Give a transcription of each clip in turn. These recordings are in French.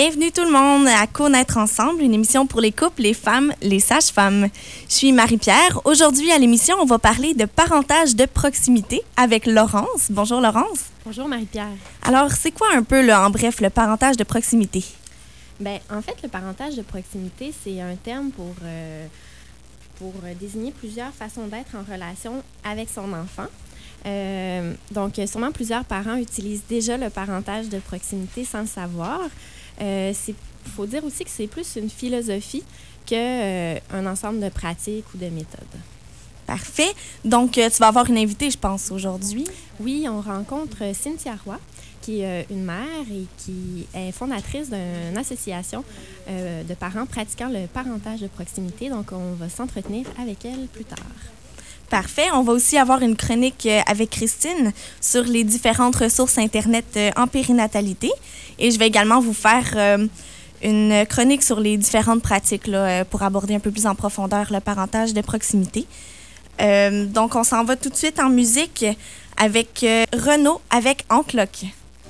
Bienvenue tout le monde à Connaître ensemble, une émission pour les couples, les femmes, les sages-femmes. Je suis Marie-Pierre. Aujourd'hui à l'émission, on va parler de parentage de proximité avec Laurence. Bonjour Laurence. Bonjour Marie-Pierre. Alors, c'est quoi un peu, en bref, le parentage de proximité? Bien, en fait, le parentage de proximité, c'est un terme pour désigner plusieurs façons d'être en relation avec son enfant. Donc, sûrement plusieurs parents utilisent déjà le parentage de proximité sans le savoir. Il faut dire aussi que c'est plus une philosophie qu'un ensemble de pratiques ou de méthodes. Parfait. Donc, tu vas avoir une invitée, je pense, aujourd'hui. Oui, on rencontre Cynthia Roy, qui est une mère et qui est fondatrice d'une association de parents pratiquant le parentage de proximité. Donc, on va s'entretenir avec elle plus tard. Parfait. On va aussi avoir une chronique avec Christine sur les différentes ressources Internet en périnatalité. Et je vais également vous faire une chronique sur les différentes pratiques là, pour aborder un peu plus en profondeur le parentage de proximité. Donc, on s'en va tout de suite en musique avec Renaud avec En Cloque.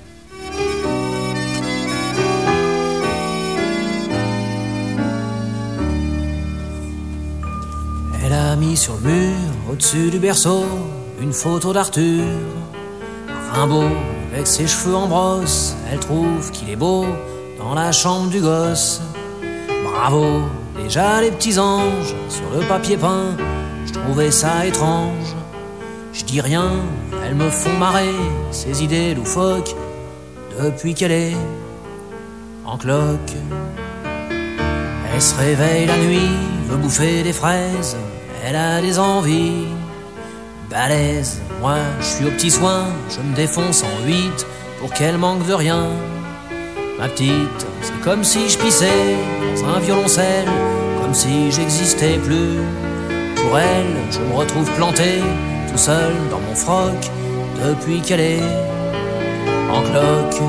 Elle a mis sur le mur, au-dessus du berceau, une photo d'Arthur. Rimbaud, avec ses cheveux en brosse, elle trouve qu'il est beau dans la chambre du gosse. Bravo, déjà les petits anges, sur le papier peint, je trouvais ça étrange. Je dis rien, elles me font marrer, ces idées loufoques, depuis qu'elle est en cloque. Elle se réveille la nuit, veut bouffer des fraises, elle a des envies balèzes. Moi, je suis au petit soin, je me défonce en 8 pour qu'elle manque de rien. Ma petite, c'est comme si je pissais dans un violoncelle, comme si j'existais plus. Pour elle, je me retrouve planté, tout seul dans mon froc, depuis qu'elle est en cloque.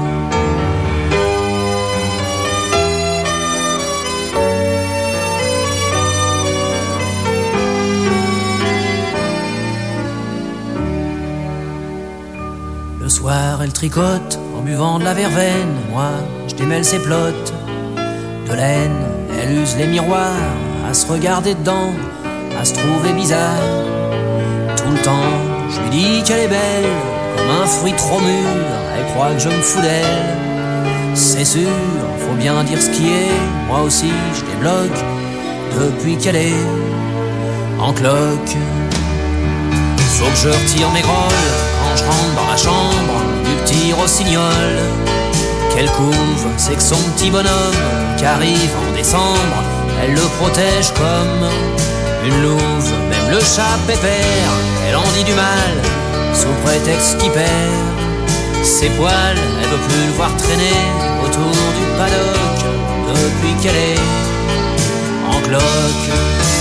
Le soir, elle tricote en buvant de la verveine. Moi, je démêle ses plottes de laine. Elle use les miroirs à se regarder dedans, à se trouver bizarre. Tout le temps, je lui dis qu'elle est belle, comme un fruit trop mûr. Elle croit que je me fous d'elle. C'est sûr, faut bien dire ce qui est. Moi aussi, je débloque depuis qu'elle est en cloque. Faut que je retire mes grolles quand je rentre dans la chambre du petit rossignol. Qu'elle couve, c'est que son petit bonhomme qui arrive en décembre, elle le protège comme une louve. Même le chat pépère, elle en dit du mal sous prétexte qu'il perd ses poils. Elle veut plus le voir traîner autour du paddock depuis qu'elle est en cloque.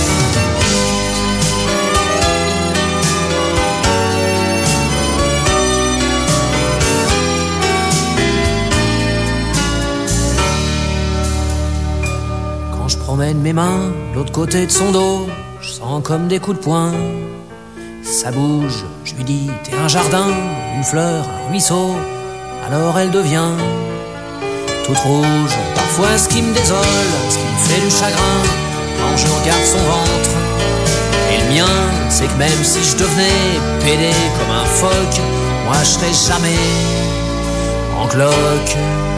Je promène mes mains de l'autre côté de son dos, je sens comme des coups de poing. Ça bouge, je lui dis t'es un jardin, une fleur, un ruisseau. Alors elle devient toute rouge. Parfois ce qui me désole, ce qui me fait du chagrin, quand je regarde son ventre et le mien, c'est que même si je devenais pédé comme un phoque, moi je serais jamais en cloque.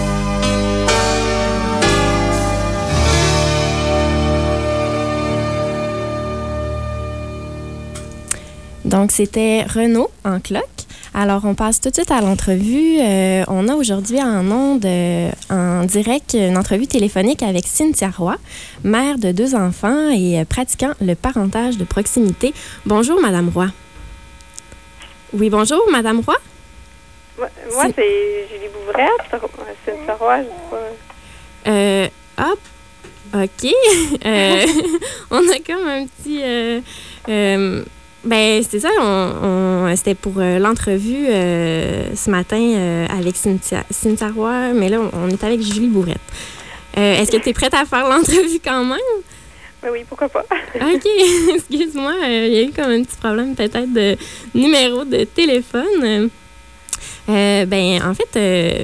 Donc, c'était Renaud en cloque. Alors, on passe tout de suite à l'entrevue. On a aujourd'hui en ondes, en direct, une entrevue téléphonique avec Cynthia Roy, mère de 2 enfants et pratiquant le parentage de proximité. Bonjour, Madame Roy. Oui, bonjour, Madame Roy. Moi, c'est Julie Bouvrette. Cynthia Roy, je sais pas. OK. On a comme un petit... ben c'est ça, c'était pour l'entrevue ce matin avec Cynthia Roy, mais là, on est avec Julie Bourrette. Est-ce que tu es prête à faire l'entrevue quand même? Ben oui, pourquoi pas. OK, excuse-moi, il y a eu comme un petit problème peut-être de numéro de téléphone. Ben en fait,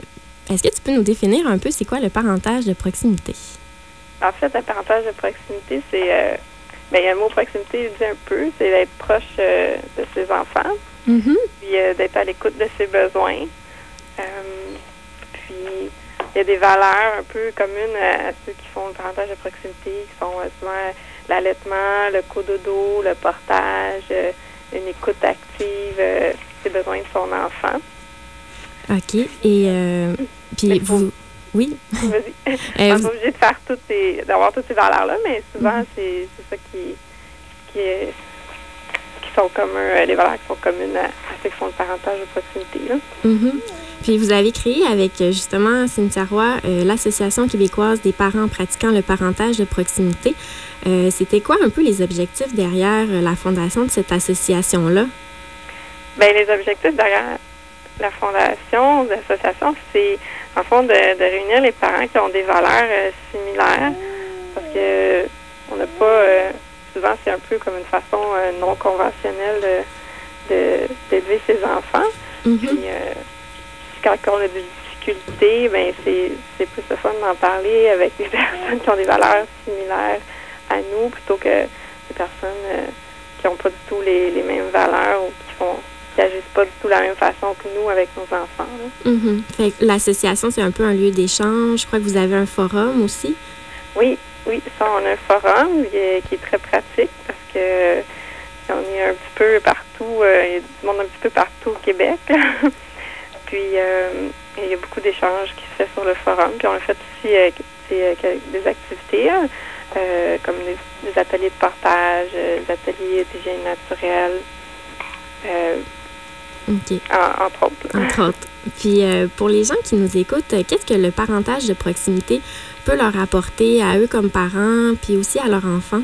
Est-ce que tu peux nous définir un peu c'est quoi le parentage de proximité? En fait, le parentage de proximité, c'est... le mot proximité il dit un peu, c'est d'être proche de ses enfants, puis d'être à l'écoute de ses besoins. Puis, il y a des valeurs un peu communes à ceux qui font le parentage de proximité, qui sont souvent l'allaitement, le cododo, le portage, une écoute active des besoins de son enfant. OK. Et puis vous... Oui. Vas-y. On n'est pas obligé de faire d'avoir toutes ces valeurs-là, mais souvent, c'est ça qui sont communs, les valeurs qui sont communes à ceux qui font le parentage de proximité. Là. Puis vous avez créé avec justement Cynthia Roy l'Association québécoise des parents pratiquant le parentage de proximité. C'était quoi un peu les objectifs derrière la fondation de cette association-là? Bien, les objectifs derrière la fondation, l'association, c'est en fond de réunir les parents qui ont des valeurs similaires, parce que on n'a pas souvent c'est un peu comme une façon non conventionnelle d'élever ses enfants. Puis quand on a des difficultés, ben c'est plus le fun d'en parler avec des personnes qui ont des valeurs similaires à nous plutôt que des personnes qui n'ont pas du tout les mêmes valeurs ou qui agissent pas du tout de la même façon que nous avec nos enfants. Fait que l'association, c'est un peu un lieu d'échange. Je crois que vous avez un forum aussi. Oui, ça, on a un forum qui est très pratique parce que on est un petit peu partout, il y a du monde un petit peu partout au Québec. Puis, il y a beaucoup d'échanges qui se fait sur le forum. Puis, on a fait aussi des activités, comme des ateliers de portage, des ateliers d'hygiène naturelle. Entre autres. Entre autres. Puis, pour les gens qui nous écoutent, qu'est-ce que le parentage de proximité peut leur apporter à eux comme parents, puis aussi à leurs enfants?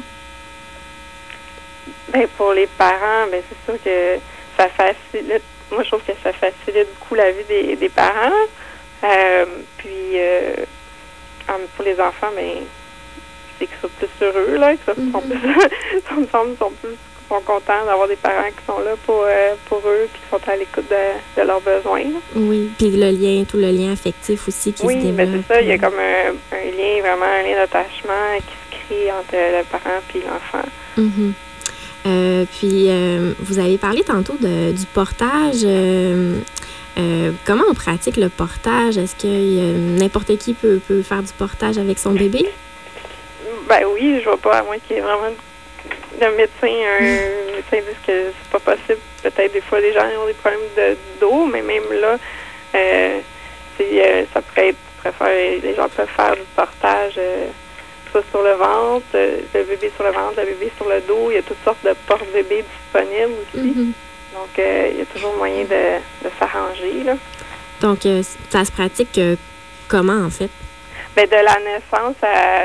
Bien, pour les parents, bien, c'est sûr que ça facilite. Moi, je trouve que ça facilite beaucoup la vie des parents. Puis, pour les enfants, bien, c'est qu'ils sont plus heureux, là, qu'ils sont contents d'avoir des parents qui sont là pour eux, puis qui sont à l'écoute de leurs besoins. Là. Oui, puis tout le lien affectif aussi qui se développe. Oui, mais c'est ça, il y a comme un lien, vraiment un lien d'attachement qui se crée entre le parent et l'enfant. Puis, vous avez parlé tantôt du portage. Comment on pratique le portage? Est-ce que n'importe qui peut faire du portage avec son bébé? Ben oui, je vois pas, à moins qu'il y ait vraiment un médecin dit que c'est pas possible. Peut-être des fois, les gens ont des problèmes de dos, mais même là, ça pourrait être, les gens peuvent faire du portage soit sur le ventre, le bébé sur le ventre, le bébé sur le dos. Il y a toutes sortes de porte-bébés disponibles aussi. Donc, il y a toujours moyen de s'arranger, là. Donc, ça se pratique comment, en fait? Bien, de la naissance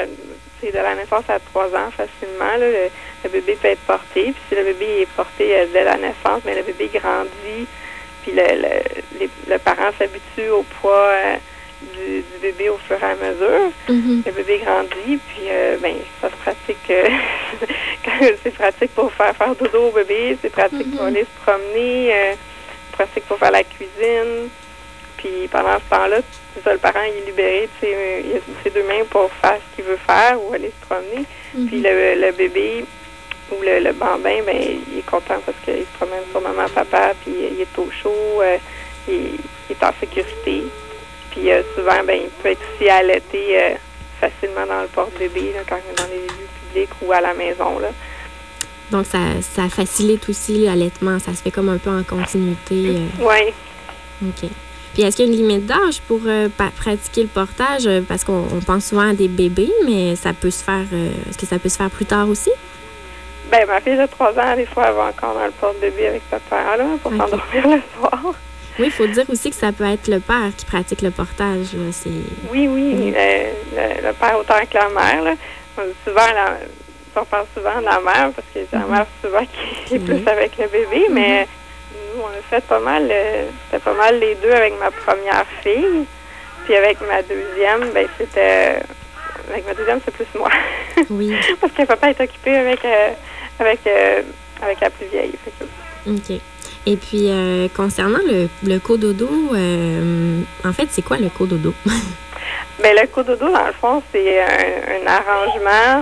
à 3 ans facilement, là, le bébé peut être porté. Puis si le bébé est porté dès la naissance, bien, le bébé grandit. Puis le parent s'habitue au poids du bébé au fur et à mesure. Le bébé grandit, puis ben, ça se pratique. C'est pratique pour faire dodo au bébé, c'est pratique pour aller se promener, c'est pratique pour faire la cuisine. Puis pendant ce temps-là, c'est ça, le parent il est libéré, il a ses 2 mains pour faire ce qu'il veut faire ou aller se promener. Puis le bébé ou le bambin, ben il est content parce qu'il se promène sur maman, papa, puis il est au chaud, il est en sécurité. Puis souvent, ben il peut être aussi allaité facilement dans le porte-bébé, là, quand il est dans les lieux publics ou à la maison, là. Donc, ça facilite aussi l'allaitement. Ça se fait comme un peu en continuité. Oui. OK. Puis, est-ce qu'il y a une limite d'âge pour pratiquer le portage? Parce qu'on pense souvent à des bébés, mais ça peut se faire... est-ce que ça peut se faire plus tard aussi? Bien, ma fille de 3 ans, des fois, elle va encore dans le porte-bébé avec papa, là, pour s'endormir le soir. Oui, il faut dire aussi que ça peut être le père qui pratique le portage. Oui. Le père autant que la mère, là. On parle souvent de la mère, parce que c'est la mère souvent qui est plus avec le bébé, mais nous, on a fait pas mal, c'était pas mal les deux avec ma première fille. Puis avec ma deuxième, ben c'était... Avec ma deuxième, c'est plus moi. Oui. Parce que papa est occupé avec la plus vieille. OK. Et puis, concernant le cododo, en fait, c'est quoi le cododo? Ben, le cododo, dans le fond, c'est un arrangement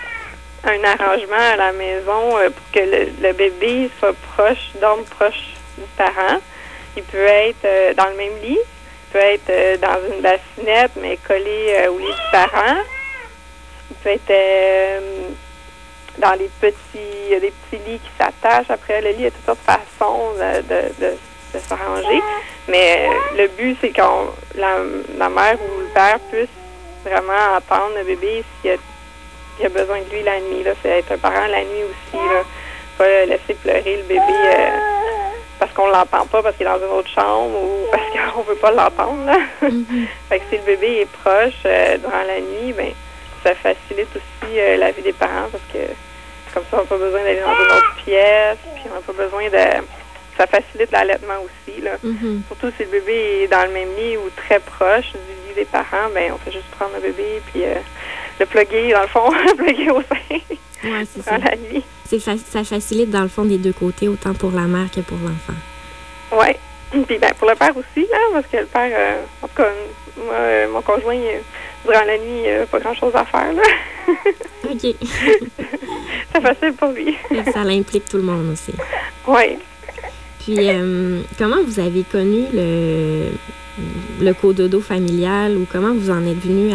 à la maison pour que le bébé soit dorme proche du parent. Il peut être dans le même lit, il peut être dans une bassinette, mais collé au lit du parent. Il peut être dans des petits lits qui s'attachent. Après, le lit, il y a toutes sortes de façons de s'arranger. Mais le but, c'est que la mère ou le père puisse vraiment entendre le bébé s'il a besoin de lui la nuit. Là. C'est être un parent la nuit aussi. Là. Pas laisser pleurer le bébé parce qu'on l'entend pas, parce qu'il est dans une autre chambre ou parce qu'on veut pas l'entendre. Là. Fait que si le bébé est proche durant la nuit, ben ça facilite aussi la vie des parents parce que comme ça, on n'a pas besoin d'aller dans une autre pièce, puis on n'a pas besoin de... Ça facilite l'allaitement aussi, là. Surtout si le bébé est dans le même lit ou très proche du lit des parents, ben on fait juste prendre le bébé puis le plugger, dans le fond, le plugger au sein durant la nuit. Ça facilite, dans le fond, des deux côtés, autant pour la mère que pour l'enfant. Oui. Puis ben, pour le père aussi, là, parce que le père, en tout cas, moi, mon conjoint, durant la nuit, il n'a pas grand-chose à faire, là. OK. C'est facile pour lui. Ça l'implique tout le monde aussi. Oui. Puis, comment vous avez connu le cododo familial ou comment vous en êtes venu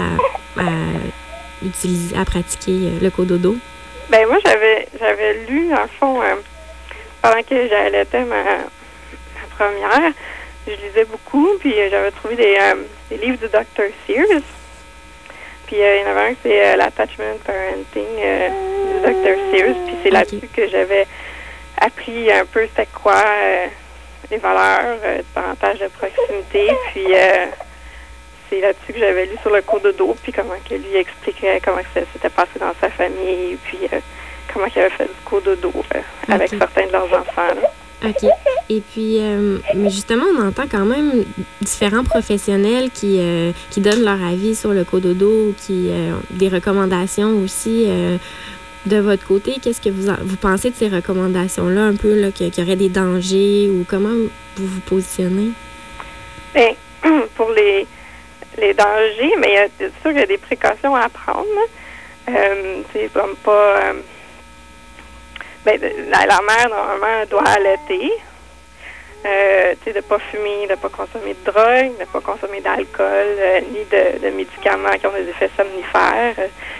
à pratiquer le cododo? Ben moi, j'avais lu, dans le fond, pendant que j'allaitais ma première, je lisais beaucoup, puis j'avais trouvé des livres du Dr. Sears. Puis il y en avait un, c'est l'Attachment Parenting du Dr. Sears. Puis c'est là-dessus que j'avais appris un peu c'était quoi les valeurs du parentage de proximité. Puis c'est là-dessus que j'avais lu sur le cododo, puis comment que lui expliquait comment que ça s'était passé dans sa famille, puis comment il avait fait du cododo avec certains de leurs enfants. Là. OK. Et puis, mais justement, on entend quand même différents professionnels qui donnent leur avis sur le cododo, des recommandations aussi. De votre côté, qu'est-ce que vous pensez de ces recommandations-là, un peu, là, qu'il y aurait des dangers ou comment vous vous positionnez? Bien, pour les dangers, mais c'est sûr qu'il y a des précautions à prendre. C'est comme pas... la mère, normalement, doit allaiter. De ne pas fumer, de ne pas consommer de drogue, de ne pas consommer d'alcool, ni de médicaments qui ont des effets somnifères.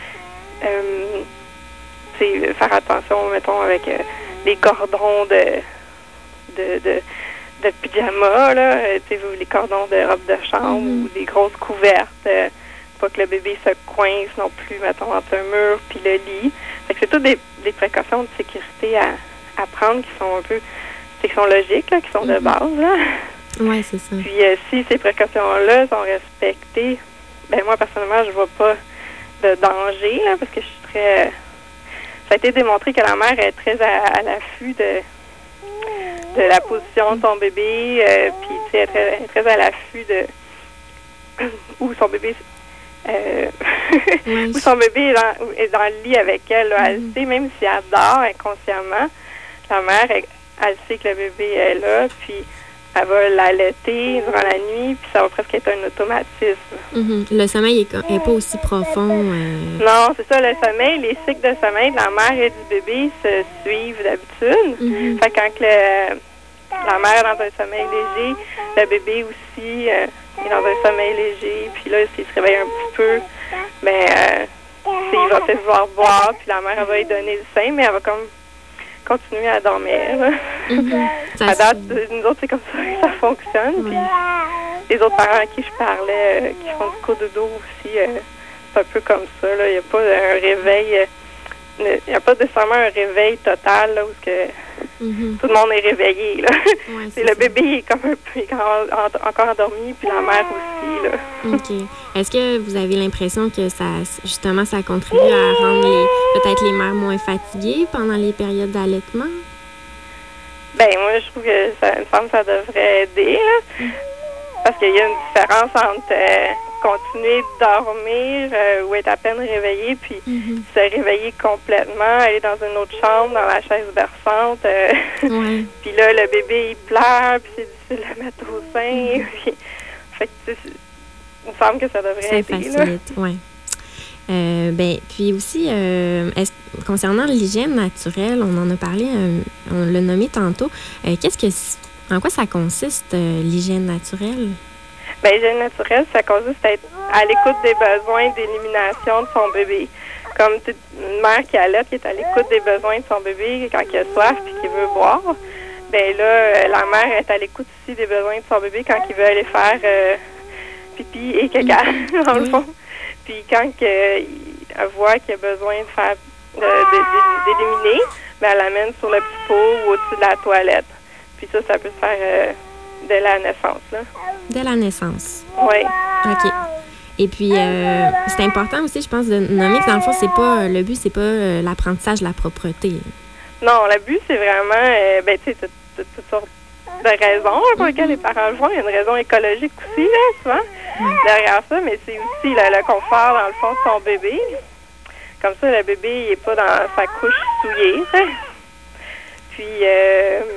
Faire attention, mettons, avec les cordons de pyjama, là, les cordons de robe de chambre ou des grosses couvertes. Pas que le bébé se coince non plus, mettons, entre un mur puis le lit. Fait que c'est toutes des précautions de sécurité à prendre qui sont un peu... qui sont logiques, là, qui sont de base. Oui, c'est ça. Puis si ces précautions-là sont respectées, ben moi, personnellement, je vois pas de danger, là, parce que je suis très... Ça a été démontré que la mère est très à l'affût de la position de son bébé, puis elle est très à l'affût de où son bébé où son bébé est dans le lit avec elle. Là. Elle sait, même si elle dort inconsciemment, la mère, elle sait que le bébé est là, puis elle va l'allaiter durant la nuit, puis ça va presque être un automatisme. Le sommeil est pas aussi profond. Non, c'est ça, le sommeil, les cycles de sommeil de la mère et du bébé se suivent d'habitude. Fait que quand la mère est dans un sommeil léger, le bébé aussi est dans un sommeil léger, puis là, s'il se réveille un petit peu, il va peut-être vouloir boire, puis la mère, elle va lui donner le sein, mais elle va comme continuer à dormir. À date, nous autres, c'est comme ça que ça fonctionne. Puis les autres parents à qui je parlais, qui font du cododo aussi, c'est un peu comme ça. Il n'y a pas un réveil, il n'y a pas nécessairement un réveil total là, où tout le monde est réveillé. Là. Ouais, le bébé est comme un peu encore endormi, puis la mère aussi. Là. OK. Est-ce que vous avez l'impression que ça contribue à rendre peut-être les mères moins fatiguées pendant les périodes d'allaitement? Ben moi, je trouve que ça devrait aider. Là, parce qu'il y a une différence entre continuer de dormir ou être à peine réveillé, puis se réveiller complètement, aller dans une autre chambre, dans la chaise berçante. Puis là, le bébé, il pleure, puis c'est difficile de le mettre au sein. Puis, fait que, il me semble que ça devrait être facilite, oui. Puis aussi, concernant l'hygiène naturelle, on en a parlé, on l'a nommé tantôt. En quoi ça consiste, l'hygiène naturelle? Bien, l'hygiène naturelle, ça consiste à être à l'écoute des besoins d'élimination de son bébé. Comme une mère qui allait, qui est à l'écoute des besoins de son bébé quand il a soif et qu'il veut boire. Bien là, la mère est à l'écoute aussi des besoins de son bébé quand il veut aller faire pipi et caca, dans le fond. Puis quand elle voit qu'il a besoin de faire d'éliminer, bien, elle l'amène sur le petit pot ou au-dessus de la toilette. Puis ça peut se faire dès la naissance, là. Dès la naissance? Oui. OK. Et puis, c'est important aussi, je pense, de nommer que dans le fond, le but, c'est pas l'apprentissage de la propreté. Non, le but, c'est vraiment, tu sais, toutes sortes de raisons pour lesquelles les parents le font. Il y a une raison écologique aussi, là, souvent, derrière ça, mais c'est aussi le confort, dans le fond, de son bébé. Comme ça, le bébé, il n'est pas dans sa couche souillée, tu sais. Puis,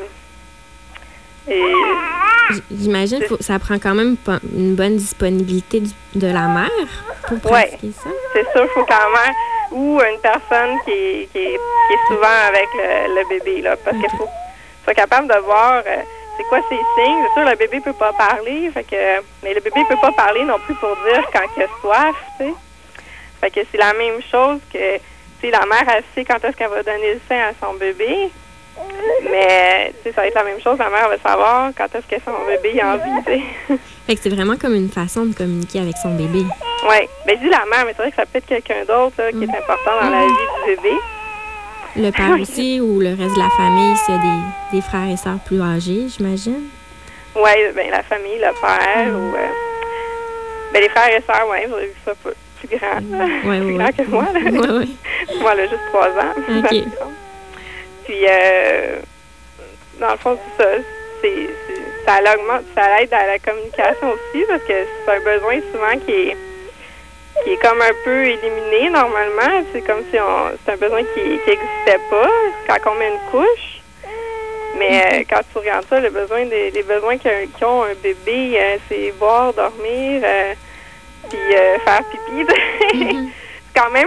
j'imagine que ça prend quand même une bonne disponibilité de la mère pour pratiquer ça. C'est sûr, il faut que la mère ou une personne qui est souvent avec le bébé, là, parce qu'il faut soit capable de voir c'est quoi ses signes. C'est sûr, le bébé peut pas parler, mais le bébé peut pas parler non plus pour dire quand il a soif, tu sais. Fait que c'est la même chose que, tu sais, la mère, elle sait quand est-ce qu'elle va donner le sein à son bébé. Mais, tu sais, ça va être la même chose. La mère va savoir quand est-ce que son bébé a envie, tu sais. Fait que c'est vraiment comme une façon de communiquer avec son bébé. Oui. Ben, je dis la mère, mais c'est vrai que ça peut être quelqu'un d'autre là, qui est important dans la vie du bébé. Le père aussi ou le reste de la famille, s'il y a des frères et sœurs plus âgés, j'imagine? Oui, ben la famille, le père ou... ben, les frères et sœurs, oui, vous avez vu ça plus grand. Plus grand que moi. Là. Moi, là, juste 3 ans. OK. Puis, dans le fond, c'est ça. Ça aide à la communication aussi, parce que c'est un besoin souvent qui est comme un peu éliminé normalement. C'est comme si c'est un besoin qui n'existait pas quand on met une couche. Mais quand tu regardes ça, les besoins qui ont un bébé, c'est boire, dormir, puis faire pipi. C'est quand même...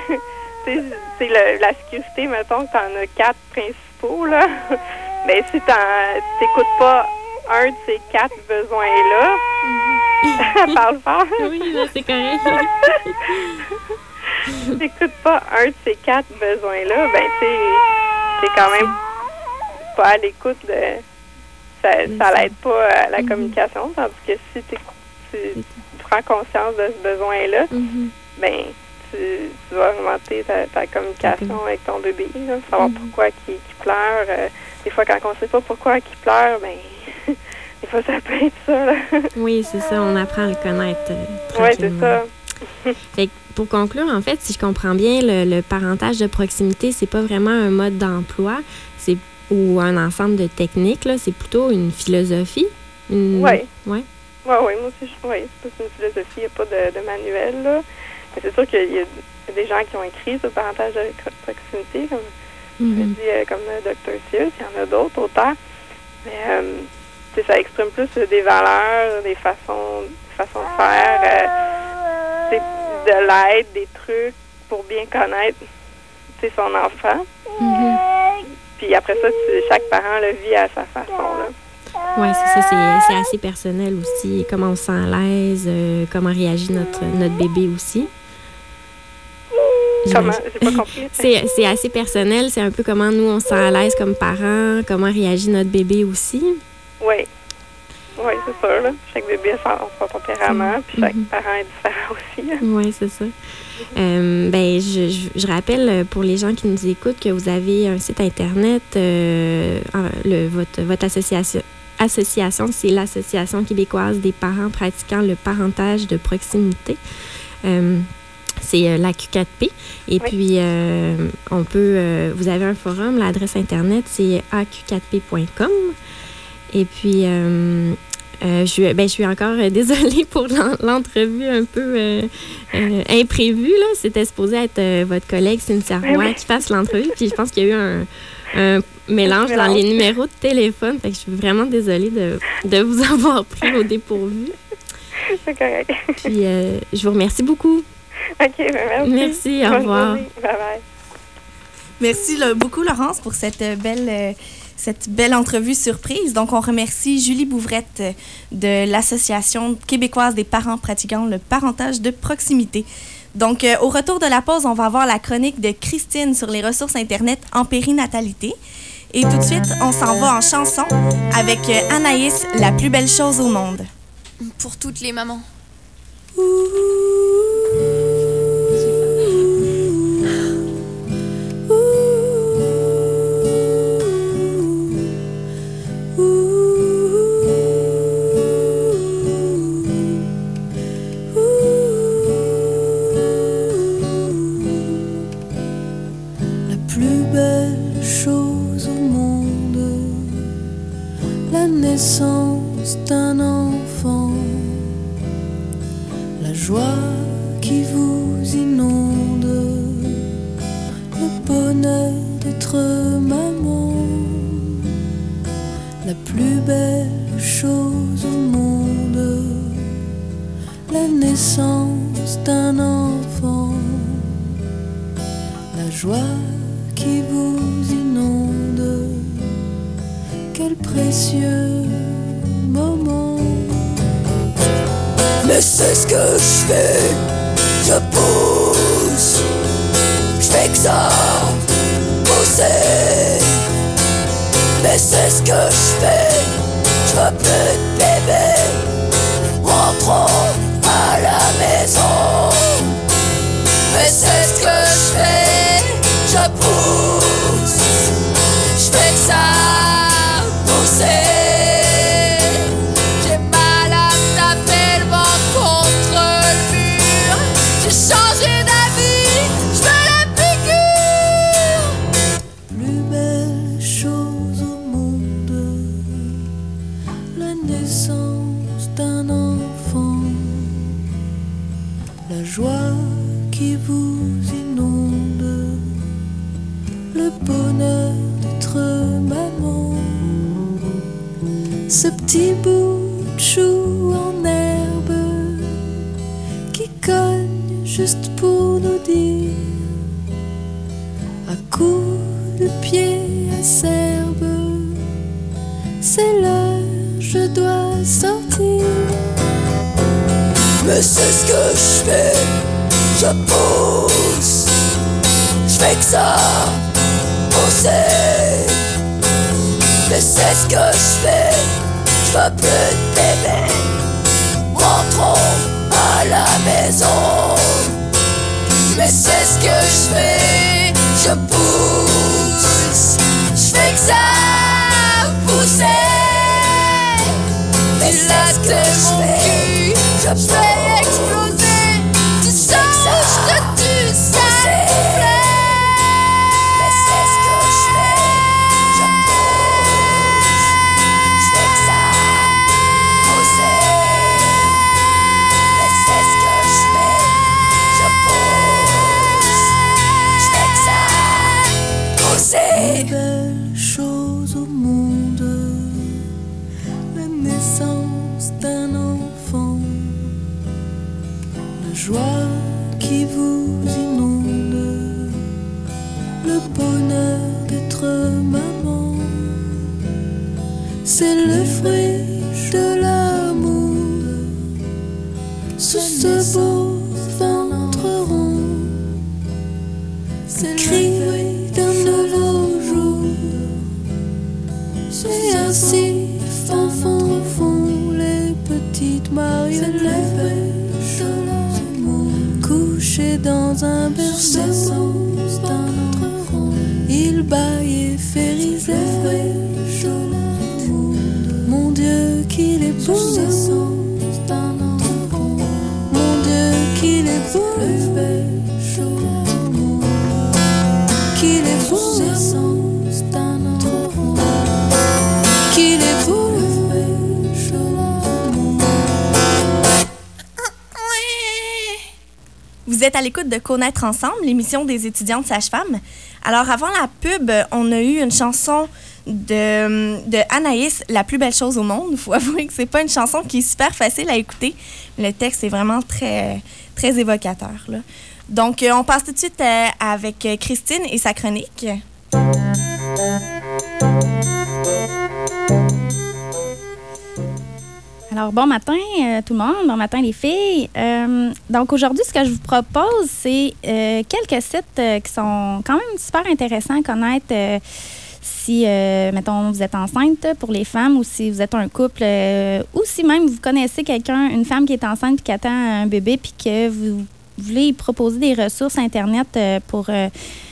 c'est la sécurité, mettons que tu en as 4 principaux, là. Mais si tu n'écoutes pas un de ces 4 besoins-là, elle parle fort. Oui, là, c'est correct. Si tu n'écoutes pas un de ces 4 besoins-là, ben, tu sais, quand même pas à l'écoute de... Ça l'aide pas à la communication, tandis que si tu prends conscience de ce besoin-là, ben... Tu vas augmenter ta communication avec ton bébé, là, savoir pourquoi il pleure. Des fois, quand on ne sait pas pourquoi il pleure, ben des fois, ça peut être ça. Là. Oui, c'est ça. On apprend à le connaître Oui, c'est ça. Fait que pour conclure, en fait, si je comprends bien, le parentage de proximité, c'est pas vraiment un mode d'emploi ou un ensemble de techniques. Là, c'est plutôt une philosophie. Oui. Ouais. Oui, moi aussi, c'est plus une philosophie. Il n'y a pas de manuel, là. C'est sûr qu'il y a des gens qui ont écrit sur le parentage de proximité, comme je dis, comme le Dr. Sears, il y en a d'autres auteurs. Mais ça exprime plus des valeurs, des façons de faire, de l'aide, des trucs pour bien connaître son enfant. Puis après ça, chaque parent le vit à sa façon, là. Oui, c'est ça. C'est assez personnel aussi. Comment on se sent à l'aise, comment réagit notre bébé aussi. Comment? J'ai pas compris. C'est assez personnel. C'est un peu comment nous, on se sent à l'aise comme parents, comment réagit notre bébé aussi. Oui. Oui, c'est sûr. Là. Chaque bébé a son tempérament, puis chaque parent est différent aussi. Oui, c'est ça. Je rappelle pour les gens qui nous écoutent que vous avez un site Internet, votre association, c'est l'Association québécoise des parents pratiquant le parentage de proximité. C'est la Q4P. Et puis, vous avez un forum, l'adresse Internet, c'est aq4p.com. Et puis, Je suis encore désolée pour l'entrevue un peu imprévue. Là. C'était supposé être votre collègue Cynthia Roy qui fasse l'entrevue. Puis je pense qu'il y a eu un mélange dans les numéros de téléphone. Fait que je suis vraiment désolée de vous avoir pris au dépourvu. C'est correct. Puis je vous remercie beaucoup. OK, merci. Merci, au revoir. Bye-bye. Merci beaucoup, Laurence, pour cette belle entrevue surprise. Donc, on remercie Julie Bouvrette de l'Association québécoise des parents pratiquant le parentage de proximité. Donc, au retour de la pause, on va avoir la chronique de Christine sur les ressources Internet en périnatalité. Et tout de suite, on s'en va en chanson avec Anaïs, La plus belle chose au monde. Pour toutes les mamans. Naissance d'un enfant, la joie qui vous inonde, le bonheur d'être maman, la plus belle chose au monde, la naissance d'un enfant, la joie qui vous inonde, quel précieux moment. Mais c'est ce que je fais, je pousse, je fais que ça pousser. Mais c'est ce que je fais, je veux plus de bébé, rentrons à la maison. Mais c'est ce que je fais, je pousse, je fais que ça pousser. J'ai mal à taper le vent contre le mur. J'ai changé d'avis, je veux la piqûre. Plus belle chose au monde, la naissance d'un enfant, la joie qui vous inonde, le bonheur d'être maman. Ce petit bout de chou en herbe qui cogne juste pour nous dire à coups de pied acerbe, c'est l'heure, je dois sortir. Mais c'est ce que je fais, je pousse, je fais que ça pousser. Mais c'est ce que je fais, je veux plus de bébé, rentrons à la maison. Mais c'est ce que je fais, je pousse, je fais que ça pousser. Mais c'est ce que je fais, je fais exploser. Tu sens que je te tue, ça me plaît. Mais c'est ce que je fais, je pousse, je fais que ça pousser. Mais c'est ce que je fais, je pousse, je fais que ça pousser. La belle chose au monde, la naissance d'un enfant, la joie qui vous inonde, le bonheur d'être maman, c'est le fruit de l'amour sous ce beau ventre rond, c'est le cri d'un nouveau jour. C'est ainsi font les petites marionnettes couchées dans un berceau. Il baille et fait riser. Mon Dieu qu'il est beau, mon Dieu qu'il est beau, qu'il est beau, qu'il est beau. Vous êtes à l'écoute de Connaître ensemble, l'émission des étudiantes sages-femmes. Alors, avant la pub, on a eu une chanson de Anaïs, La plus belle chose au monde. Il faut avouer que c'est pas une chanson qui est super facile à écouter. Le texte est vraiment très, très évocateur, là. Donc, on passe tout de suite avec Christine et sa chronique. Alors, bon matin tout le monde, bon matin les filles. Donc, aujourd'hui, ce que je vous propose, c'est quelques sites qui sont quand même super intéressants à connaître si, mettons, vous êtes enceinte pour les femmes ou si vous êtes un couple ou si même vous connaissez quelqu'un, une femme qui est enceinte et qui attend un bébé puis que vous voulez proposer des ressources Internet pour plein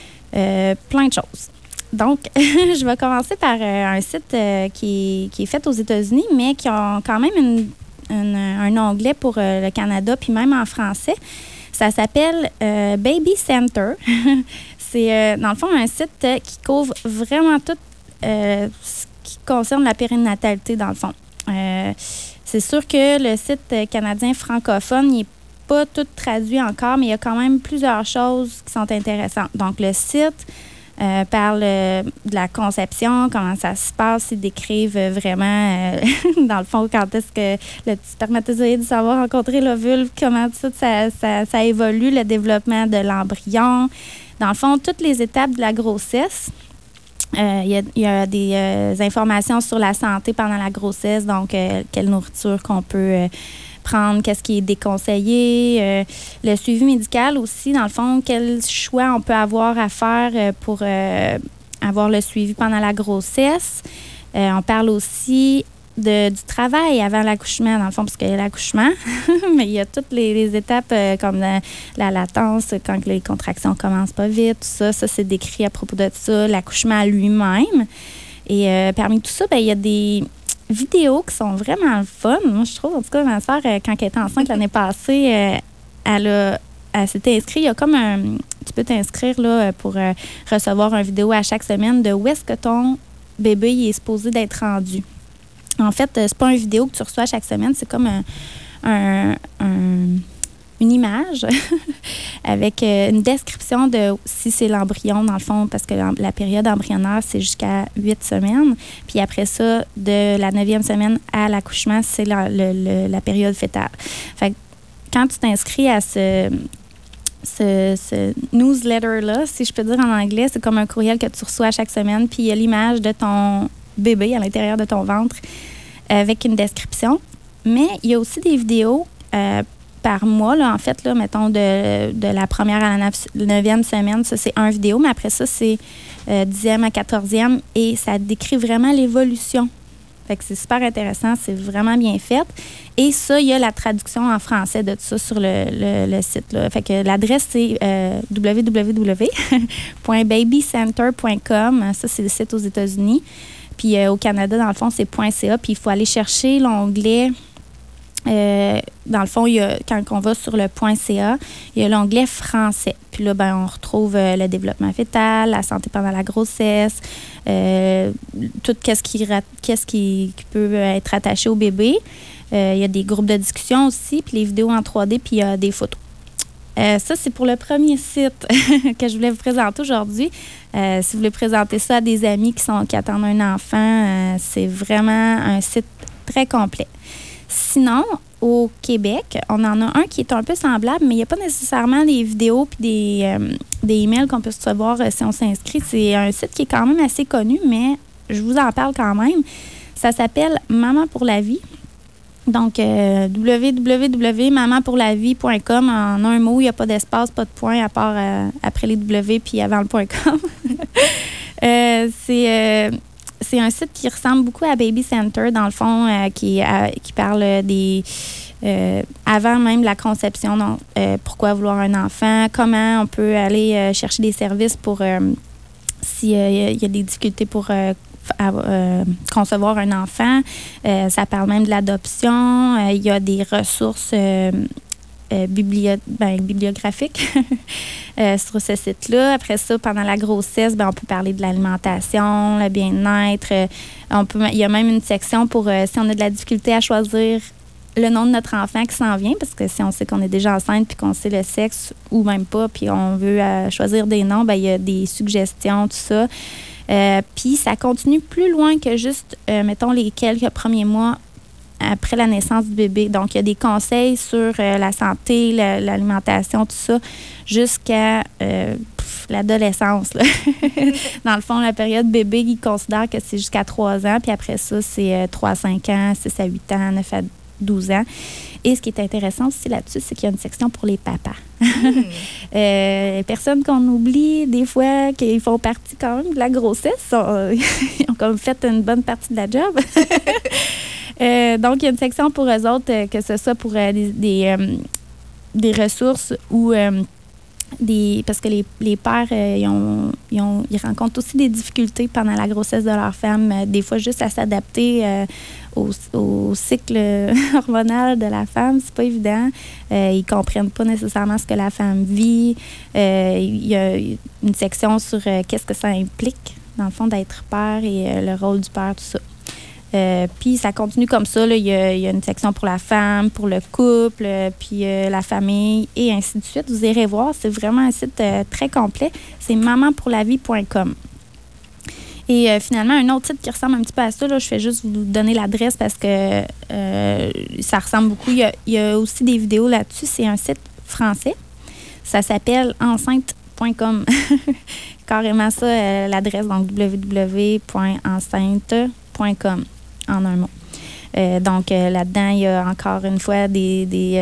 de choses. Donc, je vais commencer par un site qui est fait aux États-Unis, mais qui a quand même un onglet pour le Canada, puis même en français. Ça s'appelle Baby Center. C'est, dans le fond, un site qui couvre vraiment tout ce qui concerne la périnatalité, dans le fond. C'est sûr que le site canadien francophone, il n'est pas tout traduit encore, mais il y a quand même plusieurs choses qui sont intéressantes. Donc, le site parle de la conception, comment ça se passe. Ils décrivent vraiment, dans le fond, quand est-ce que le petit spermatozoïde s'en va rencontrer l'ovule, comment ça évolue, le développement de l'embryon. Dans le fond, toutes les étapes de la grossesse. Il y a des informations sur la santé pendant la grossesse, donc quelle nourriture qu'on peut prendre, qu'est-ce qui est déconseillé, le suivi médical aussi, dans le fond, quel choix on peut avoir à faire pour avoir le suivi pendant la grossesse. On parle aussi du travail avant l'accouchement, dans le fond, parce qu'il y a l'accouchement, mais il y a toutes les étapes comme la latence, quand les contractions commencent pas vite, tout ça. Ça, c'est décrit à propos de ça, l'accouchement lui-même. Et parmi tout ça, bien, il y a des vidéos qui sont vraiment le fun. Moi, je trouve, en tout cas, ma soeur, quand elle était enceinte l'année passée, elle s'était inscrite. Il y a comme tu peux t'inscrire là, pour recevoir une vidéo à chaque semaine de où est-ce que ton bébé il est supposé d'être rendu. En fait, c'est pas une vidéo que tu reçois chaque semaine, c'est comme une image avec une description de si c'est l'embryon, dans le fond, parce que la période embryonnaire, c'est jusqu'à 8 semaines. Puis après ça, de la 9e semaine à l'accouchement, c'est la période fœtale. Fait que quand tu t'inscris à ce newsletter-là, si je peux dire en anglais, c'est comme un courriel que tu reçois chaque semaine, puis il y a l'image de ton bébé à l'intérieur de ton ventre avec une description. Mais il y a aussi des vidéos par mois, là, en fait, là, mettons, de la première à la 9e semaine, ça, c'est une vidéo, mais après ça, c'est 10e à 14e, et ça décrit vraiment l'évolution. Fait que c'est super intéressant, c'est vraiment bien fait. Et ça, il y a la traduction en français de tout ça sur le site, là. Fait que l'adresse, c'est www.babycenter.com. Ça, c'est le site aux États-Unis. Puis au Canada, dans le fond, c'est .ca. Puis il faut aller chercher l'onglet. Dans le fond, quand on va sur le .ca, il y a l'onglet français. Puis là, ben, on retrouve le développement fœtal, la santé pendant la grossesse, tout qu'est-ce qui peut être attaché au bébé. Il y a des groupes de discussion aussi, puis les vidéos en 3D, puis il y a des photos. Ça, c'est pour le premier site que je voulais vous présenter aujourd'hui. Si vous voulez présenter ça à des amis qui attendent un enfant, c'est vraiment un site très complet. Sinon, au Québec, on en a un qui est un peu semblable, mais il n'y a pas nécessairement des vidéos puis des emails qu'on peut recevoir si on s'inscrit. C'est un site qui est quand même assez connu, mais je vous en parle quand même. Ça s'appelle Maman pour la vie. Donc, www.mamanpourlavie.com, en un mot, il n'y a pas d'espace, pas de point, à part après les W puis avant le .com. C'est un site qui ressemble beaucoup à Baby Center, dans le fond, qui parle des... avant même la conception, donc, pourquoi vouloir un enfant, comment on peut aller chercher des services pour... s'il y a des difficultés pour... concevoir un enfant. Ça parle même de l'adoption. Il y a des ressources bibliographiques sur ce site-là. Après ça, pendant la grossesse, on peut parler de l'alimentation, le bien-être. Il y a même une section pour si on a de la difficulté à choisir le nom de notre enfant qui s'en vient, parce que si on sait qu'on est déjà enceinte puis qu'on sait le sexe ou même pas, puis on veut choisir des noms, il y a des suggestions, tout ça. Puis ça continue plus loin que juste, mettons, les quelques premiers mois après la naissance du bébé. Donc, il y a des conseils sur la santé, l'alimentation, tout ça, jusqu'à l'adolescence. Là. Dans le fond, la période bébé, ils considèrent que c'est jusqu'à 3 ans, puis après ça, c'est 3 à 5 ans, 6 à 8 ans, 9 à 12 ans. Et ce qui est intéressant aussi là-dessus, c'est qu'il y a une section pour les papas. Personnes qu'on oublie des fois, qu'ils font partie quand même de la grossesse, ils ont comme fait une bonne partie de la job. Donc, il y a une section pour eux autres, que ce soit pour des ressources ou parce que les pères, ils rencontrent aussi des difficultés pendant la grossesse de leur femme, des fois juste à s'adapter au cycle hormonal de la femme, c'est pas évident. Ils comprennent pas nécessairement ce que la femme vit. Il y a une section sur qu'est-ce que ça implique, dans le fond, d'être père et le rôle du père, tout ça. Puis ça continue comme ça. Là. Il y a une section pour la femme, pour le couple, puis la famille, et ainsi de suite. Vous irez voir, c'est vraiment un site très complet. C'est mamanpourlavie.com. Et finalement, un autre site qui ressemble un petit peu à ça, là, je fais juste vous donner l'adresse parce que ça ressemble beaucoup. Il y a aussi des vidéos là-dessus. C'est un site français. Ça s'appelle enceinte.com. Carrément ça, l'adresse, donc www.enceinte.com. En un mot. Donc, là-dedans, il y a encore une fois des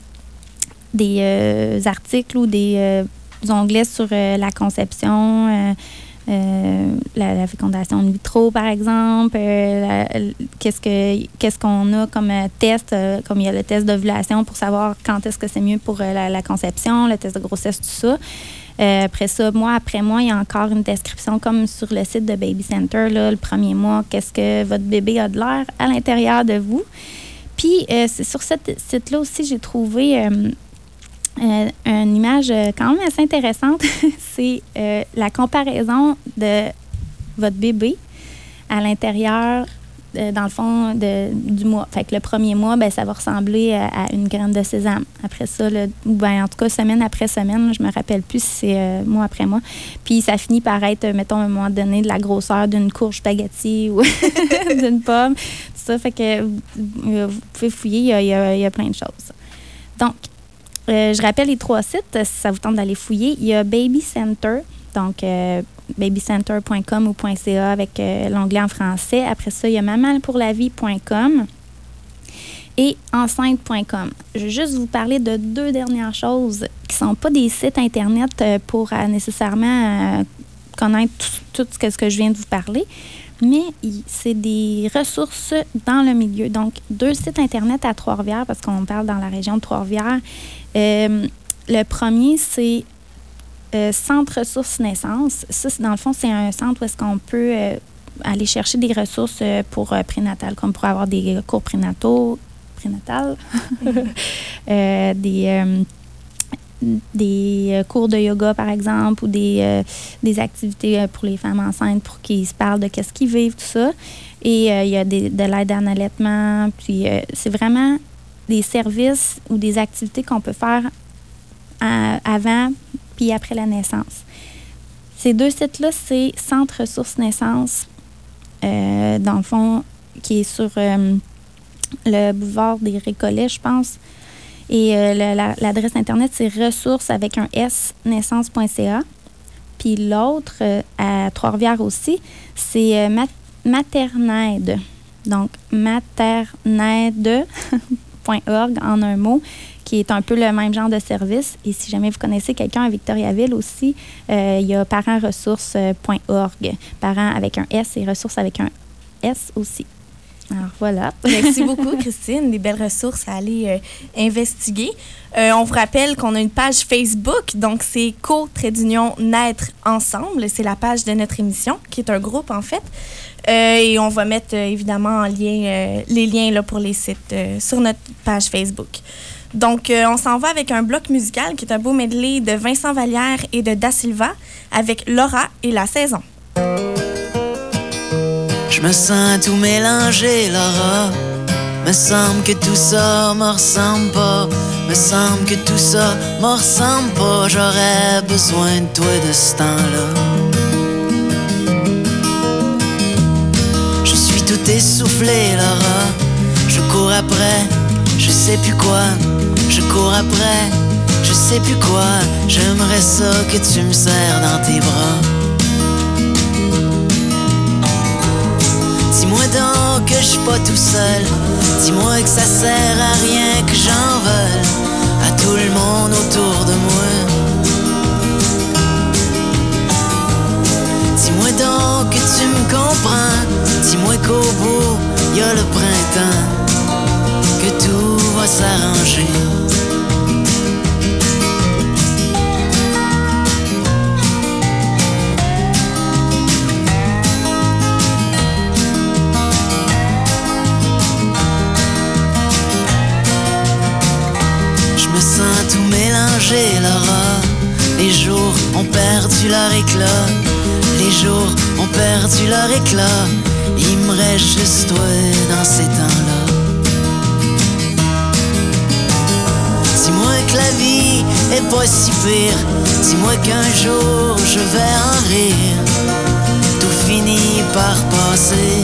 articles ou des onglets sur la conception, la fécondation in vitro, par exemple. Qu'est-ce qu'on a comme test, comme il y a le test d'ovulation pour savoir quand est-ce que c'est mieux pour la conception, le test de grossesse, tout ça. Après ça, mois après mois, il y a encore une description comme sur le site de Baby Center, là, le premier mois, qu'est-ce que votre bébé a de l'air à l'intérieur de vous. Puis, c'est sur ce site-là aussi, j'ai trouvé une image quand même assez intéressante. C'est la comparaison de votre bébé à l'intérieur, dans le fond, du mois. Fait que le premier mois, ça va ressembler à une graine de sésame. Après ça, en tout cas, semaine après semaine, je me rappelle plus si c'est mois après mois. Puis ça finit par être, mettons, à un moment donné, de la grosseur d'une courge spaghetti ou d'une pomme. Tout ça, fait que vous pouvez fouiller, il y a plein de choses. Donc, je rappelle les 3 sites, si ça vous tente d'aller fouiller. Il y a Baby Center, donc babycenter.com ou .ca avec l'onglet en français. Après ça, il y a mamanpourlavie.com et enceinte.com. Je vais juste vous parler de 2 dernières choses qui ne sont pas des sites Internet pour nécessairement connaître tout ce que je viens de vous parler, mais c'est des ressources dans le milieu. Donc, 2 sites Internet à Trois-Rivières, parce qu'on parle dans la région de Trois-Rivières. Le premier, c'est Centre Ressources Naissance. Ça, dans le fond, c'est un centre où est-ce qu'on peut aller chercher des ressources pour prénatal, comme pour avoir des cours prénatales, des cours de yoga, par exemple, ou des activités pour les femmes enceintes pour qu'ils se parlent de qu'est-ce qu'ils vivent, tout ça. Et il y a de l'aide en allaitement. Puis c'est vraiment des services ou des activités qu'on peut faire avant puis après la naissance. Ces 2 sites-là, c'est Centre Ressources Naissance, dans le fond, qui est sur le boulevard des Récollets, je pense. Et l'adresse Internet, c'est ressources avec un S, naissance.ca. Puis l'autre, à Trois-Rivières aussi, c'est Materned. Donc, materned.org en un mot, qui est un peu le même genre de service. Et si jamais vous connaissez quelqu'un à Victoriaville aussi, il y a parentsressources.org. Parents avec un S et ressources avec un S aussi. Alors voilà. Merci beaucoup, Christine. Des belles ressources à aller investiguer. On vous rappelle qu'on a une page Facebook, donc c'est Co-Naître Ensemble. C'est la page de notre émission, qui est un groupe en fait. Et on va mettre évidemment en lien les liens là, pour les sites sur notre page Facebook. Donc, on s'en va avec un bloc musical qui est un beau medley de Vincent Vallière et de Da Silva avec Laura et la saison. Je me sens tout mélangé, Laura. Me semble que tout ça me ressemble pas. Me semble que tout ça me ressemble pas. J'aurais besoin de toi de ce temps-là. Je suis tout essoufflé, Laura. Je cours après, je sais plus quoi. Je cours après, je sais plus quoi. J'aimerais ça que tu me serres dans tes bras. Dis-moi donc que je suis pas tout seul. Dis-moi que ça sert à rien que j'en veuille à tout le monde autour de moi. Dis-moi donc que tu me comprends. Dis-moi qu'au bout y a le printemps, que tout va s'arranger. Tout mélangé, Laura. Les jours ont perdu leur éclat. Les jours ont perdu leur éclat. Il me reste juste toi dans ces temps-là. Dis-moi que la vie est pas si pire. Dis-moi qu'un jour je vais en rire. Tout finit par passer.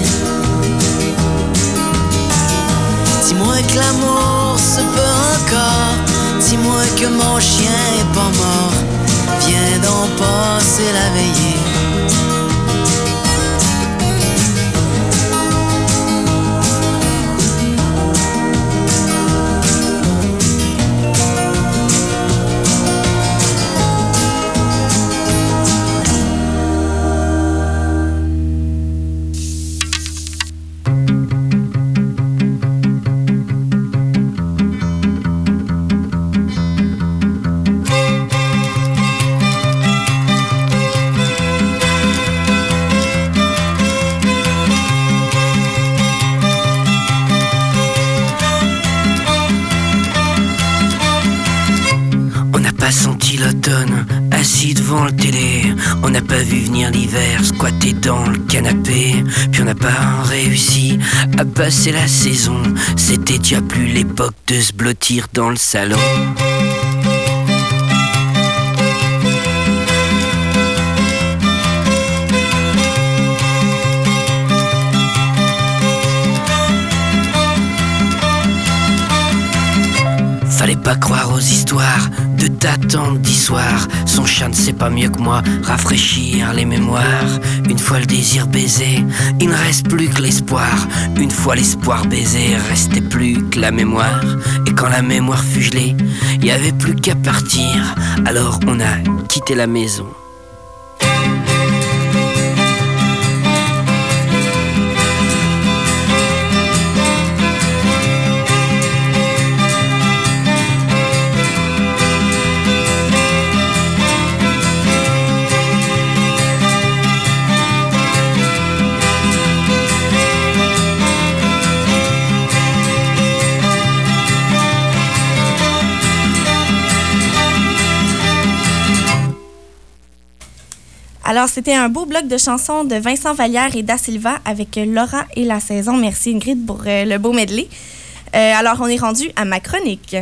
Dis-moi que l'amour se peut encore. Dis-moi que mon chien est pas mort. Viens donc passer la veillée. Assis devant le télé, on n'a pas vu venir l'hiver, squatté dans le canapé. Puis on n'a pas réussi à passer la saison. C'était déjà plus l'époque de se blottir dans le salon. Fallait pas croire aux histoires de ta tante d'histoire. Son chat ne sait pas mieux que moi rafraîchir les mémoires. Une fois le désir baisé, il ne reste plus que l'espoir. Une fois l'espoir baisé, restait plus que la mémoire. Et quand la mémoire fut gelée, il y avait plus qu'à partir. Alors on a quitté la maison. Alors, c'était un beau bloc de chansons de Vincent Vallière et Da Silva avec Laura et la saison. Merci Ingrid pour le beau medley. Alors, on est rendu à ma chronique.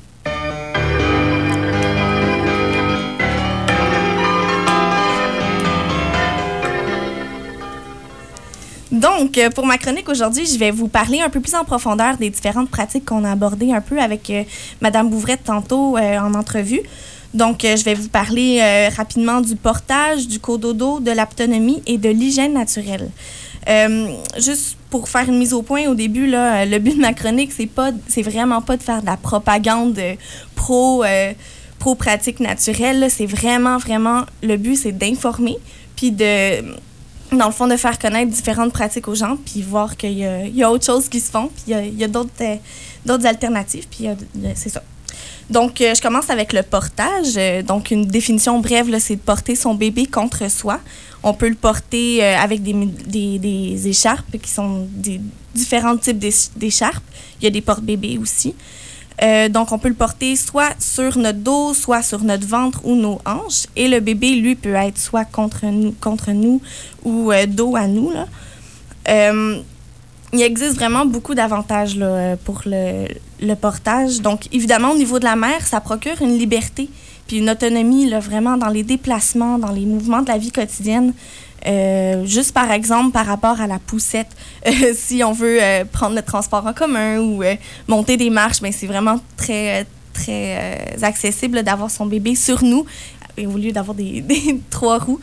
Donc, pour ma chronique aujourd'hui, je vais vous parler un peu plus en profondeur des différentes pratiques qu'on a abordées un peu avec Madame Bouvrette tantôt en entrevue. Donc, je vais vous parler rapidement du portage, du cododo, de l'aptonomie et de l'hygiène naturelle. Juste pour faire une mise au point au début, là, le but de ma chronique, c'est vraiment pas de faire de la propagande pro-pratique naturelle. Là. C'est vraiment, le but, c'est d'informer, puis dans le fond, de faire connaître différentes pratiques aux gens, puis voir qu'il y a autre chose qui se font, puis il y a d'autres alternatives, puis c'est ça. Donc, je commence avec le portage. Donc, une définition brève, là, c'est de porter son bébé contre soi. On peut le porter avec des écharpes qui sont des différents types d'écharpes. Il y a des porte-bébés aussi. Donc, on peut le porter soit sur notre dos, soit sur notre ventre ou nos hanches. Et le bébé, lui, peut être soit contre nous ou dos à nous, là. il existe vraiment beaucoup d'avantages là, pour le portage. Donc, évidemment, au niveau de la mère, ça procure une liberté puis une autonomie là, vraiment dans les déplacements, dans les mouvements de la vie quotidienne. Juste par exemple, par rapport à la poussette, si on veut prendre le transport en commun ou monter des marches, bien, c'est vraiment très accessible d'avoir son bébé sur nous au lieu d'avoir des 3 roues.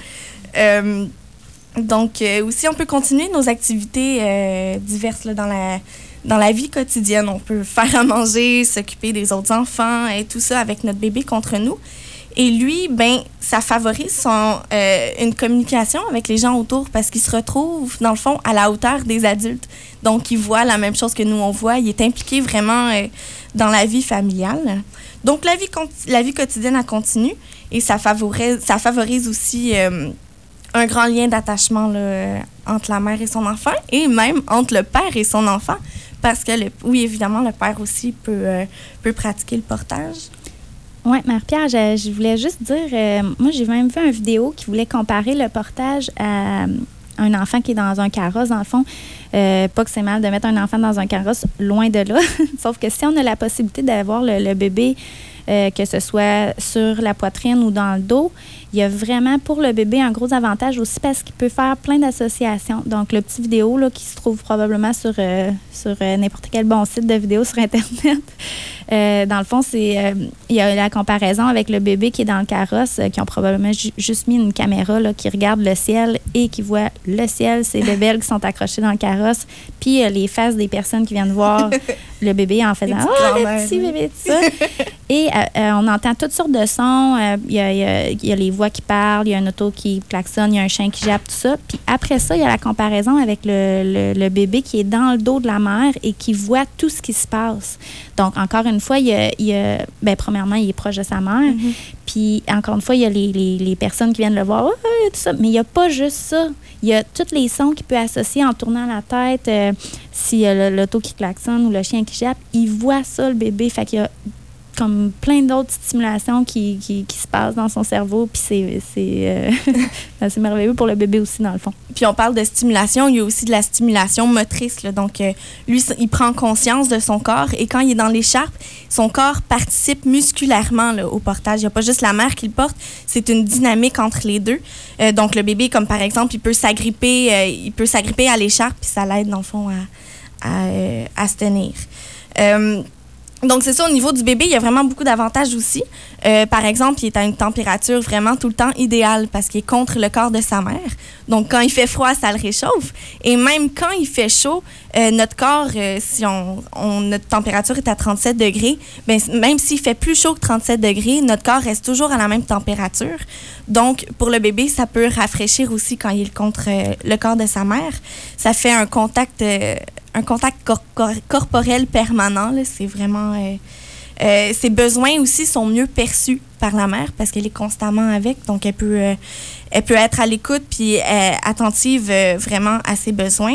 Donc, aussi, on peut continuer nos activités diverses là, dans la vie quotidienne. On peut faire à manger, s'occuper des autres enfants et tout ça avec notre bébé contre nous. Et lui, ben, ça favorise une communication avec les gens autour parce qu'il se retrouve, dans le fond, à la hauteur des adultes. Donc, il voit la même chose que nous, on voit. Il est impliqué vraiment dans la vie familiale. Donc, la vie quotidienne, elle continue et ça favorise aussi un grand lien d'attachement là, entre la mère et son enfant et même entre le père et son enfant parce que, oui, évidemment, le père aussi peut pratiquer le portage. Oui, Marie-Pierre, je voulais juste dire, moi, j'ai même vu une vidéo qui voulait comparer le portage à un enfant qui est dans un carrosse, dans le fond. Pas que c'est mal de mettre un enfant dans un carrosse, loin de là. Sauf que si on a la possibilité d'avoir le bébé, que ce soit sur la poitrine ou dans le dos, il y a vraiment pour le bébé un gros avantage aussi parce qu'il peut faire plein d'associations. Donc, le petit vidéo là, qui se trouve probablement sur n'importe quel bon site de vidéo sur Internet, dans le fond, il y a la comparaison avec le bébé qui est dans le carrosse, qui ont probablement juste mis une caméra là, qui regarde le ciel et qui voit le ciel, ces bébelles qui sont accrochées dans le carrosse, puis les faces des personnes qui viennent voir le bébé en faisant « Oh, le petit bébé! » tout ça. Et on entend toutes sortes de sons. Il y a les voix qui parlent, il y a un auto qui klaxonne, il y a un chien qui jappe, tout ça. Puis après ça, il y a la comparaison avec le bébé qui est dans le dos de la mère et qui voit tout ce qui se passe. Donc, encore une fois, premièrement, il est proche de sa mère. Mm-hmm. Puis, encore une fois, il y a les personnes qui viennent le voir, tout ça. Mais il n'y a pas juste ça. Il y a tous les sons qu'il peut associer en tournant la tête. S'il y a l'auto qui klaxonne ou le chien qui jappe, il voit ça, le bébé. Fait qu'il y a comme plein d'autres stimulations qui se passent dans son cerveau. Puis c'est merveilleux pour le bébé aussi, dans le fond. Puis on parle de stimulation, il y a aussi de la stimulation motrice. Là. Donc, lui, il prend conscience de son corps et quand il est dans l'écharpe, son corps participe musculairement là, au portage. Il n'y a pas juste la mère qui le porte, c'est une dynamique entre les deux. Donc, le bébé, comme par exemple, il peut s'agripper à l'écharpe puis ça l'aide, dans le fond, à se tenir. Donc, c'est ça, au niveau du bébé, il y a vraiment beaucoup d'avantages aussi. Par exemple, il est à une température vraiment tout le temps idéale parce qu'il est contre le corps de sa mère. Donc, quand il fait froid, ça le réchauffe. Et même quand il fait chaud, notre corps, si notre température est à 37 degrés, bien, même s'il fait plus chaud que 37 degrés, notre corps reste toujours à la même température. Donc, pour le bébé, ça peut rafraîchir aussi quand il est contre le corps de sa mère. Ça fait un contact corporel permanent. Là, c'est vraiment... ses besoins aussi sont mieux perçus par la mère parce qu'elle est constamment avec. Donc, elle peut être à l'écoute puis attentive vraiment à ses besoins.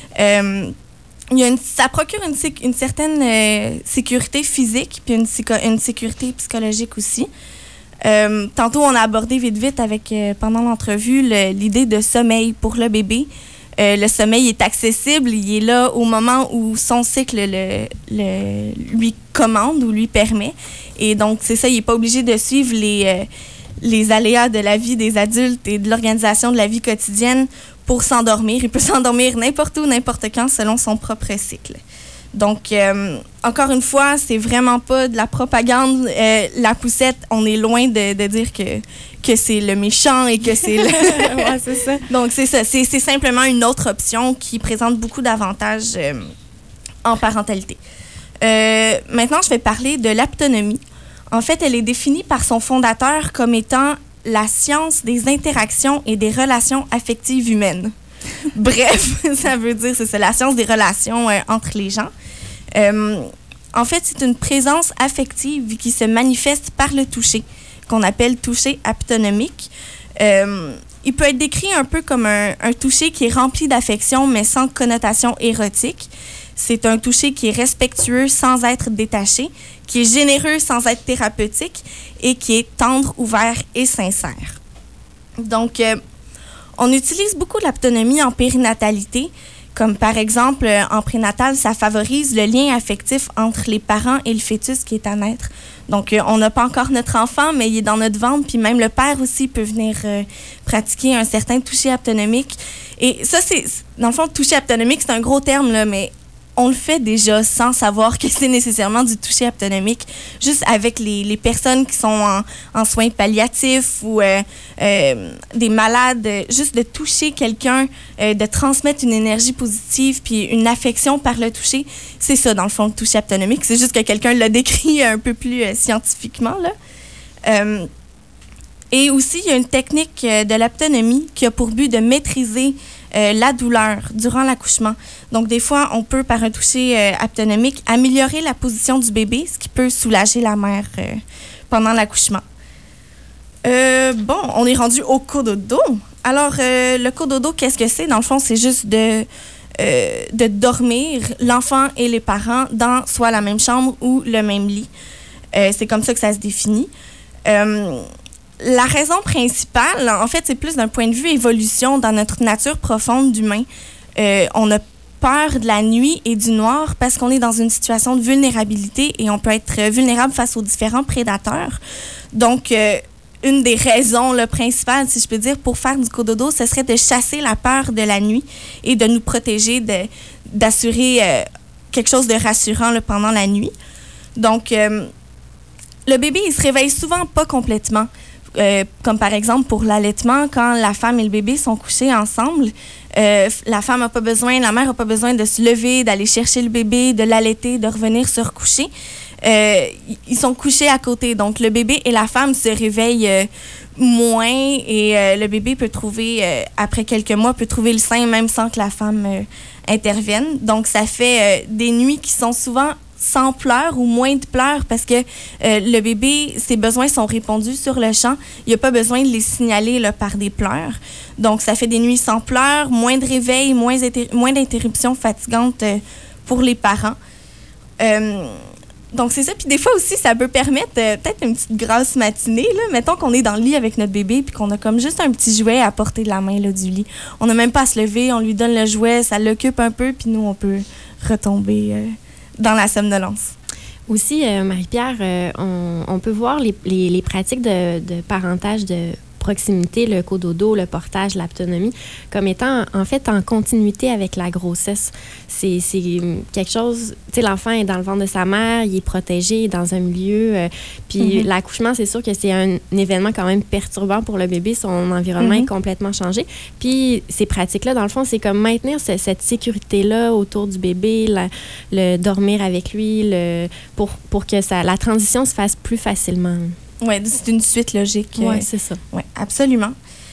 Ça procure une certaine sécurité physique puis une sécurité psychologique aussi. Tantôt, on a abordé vite pendant l'entrevue l'idée de sommeil pour le bébé. Le sommeil est accessible, il est là au moment où son cycle lui commande ou lui permet. Et donc, c'est ça, il n'est pas obligé de suivre les aléas de la vie des adultes et de l'organisation de la vie quotidienne pour s'endormir. Il peut s'endormir n'importe où, n'importe quand, selon son propre cycle. Donc, encore une fois, c'est vraiment pas de la propagande. La poussette, on est loin de dire que c'est le méchant et que c'est ouais, c'est ça. Donc, c'est ça. C'est simplement une autre option qui présente beaucoup d'avantages en parentalité. Maintenant, je vais parler de l'aptonomie. En fait, elle est définie par son fondateur comme étant la science des interactions et des relations affectives humaines. Bref, ça veut dire, c'est ça, la science des relations entre les gens. En fait, c'est une présence affective qui se manifeste par le toucher, qu'on appelle toucher aptonomique. Il peut être décrit un peu comme un toucher qui est rempli d'affection, mais sans connotation érotique. C'est un toucher qui est respectueux sans être détaché, qui est généreux sans être thérapeutique et qui est tendre, ouvert et sincère. Donc, on utilise beaucoup l'aptonomie en périnatalité, Comme par exemple, en prénatal, ça favorise le lien affectif entre les parents et le fœtus qui est à naître. Donc, on n'a pas encore notre enfant, mais il est dans notre ventre, puis même le père aussi peut venir pratiquer un certain toucher aptonomique. Et ça, dans le fond, toucher aptonomique, c'est un gros terme, là, mais on le fait déjà sans savoir que c'est nécessairement du toucher aptonomique, juste avec les personnes qui sont en soins palliatifs ou des malades, juste de toucher quelqu'un, de transmettre une énergie positive puis une affection par le toucher. C'est ça, dans le fond, le toucher aptonomique. C'est juste que quelqu'un l'a décrit un peu plus scientifiquement, là. Et aussi, il y a une technique de l'aptonomie qui a pour but de maîtriser la douleur durant l'accouchement. Donc, des fois, on peut, par un toucher aptonomique, améliorer la position du bébé, ce qui peut soulager la mère pendant l'accouchement. Bon, on est rendu au cododo. Alors, le cododo, qu'est-ce que c'est? Dans le fond, c'est juste de dormir l'enfant et les parents dans soit la même chambre ou le même lit. C'est comme ça que ça se définit. La raison principale, en fait, c'est plus d'un point de vue évolution dans notre nature profonde d'humain. On a peur de la nuit et du noir parce qu'on est dans une situation de vulnérabilité et on peut être vulnérable face aux différents prédateurs. Donc, une des raisons principales, si je peux dire, pour faire du cododo, ce serait de chasser la peur de la nuit et de nous protéger, d'assurer quelque chose de rassurant pendant la nuit. Donc, le bébé, il se réveille souvent pas complètement. Comme par exemple pour l'allaitement, quand la femme et le bébé sont couchés ensemble, la femme n'a pas besoin, la mère n'a pas besoin de se lever, d'aller chercher le bébé, de l'allaiter, de revenir se recoucher. Ils sont couchés à côté. Donc, le bébé et la femme se réveillent moins et le bébé peut trouver, après quelques mois, peut trouver le sein même sans que la femme intervienne. Donc, ça fait des nuits qui sont souvent sans pleurs ou moins de pleurs parce que le bébé, ses besoins sont répondus sur le champ. Il n'y a pas besoin de les signaler par des pleurs. Donc, ça fait des nuits sans pleurs, moins de réveil, moins d'interruptions fatigantes pour les parents. Donc, c'est ça. Puis des fois aussi, ça peut permettre peut-être une petite grasse matinée. Là. Mettons qu'on est dans le lit avec notre bébé puis qu'on a comme juste un petit jouet à portée de la main du lit. On n'a même pas à se lever, on lui donne le jouet, ça l'occupe un peu, puis nous, on peut retomber dans la somnolence. Aussi, Marie-Pierre, on peut voir les pratiques de parentage de proximité, le cododo, le portage, l'aptonomie, comme étant en fait en continuité avec la grossesse. C'est quelque chose, tu sais, l'enfant est dans le ventre de sa mère, il est protégé dans un milieu, puis l'accouchement, c'est sûr que c'est un événement quand même perturbant pour le bébé, son environnement est complètement changé. Puis ces pratiques-là, dans le fond, c'est comme maintenir cette sécurité-là autour du bébé, le dormir avec lui, pour que la transition se fasse plus facilement. Oui, c'est une suite logique. Oui, c'est ça. Oui, absolument.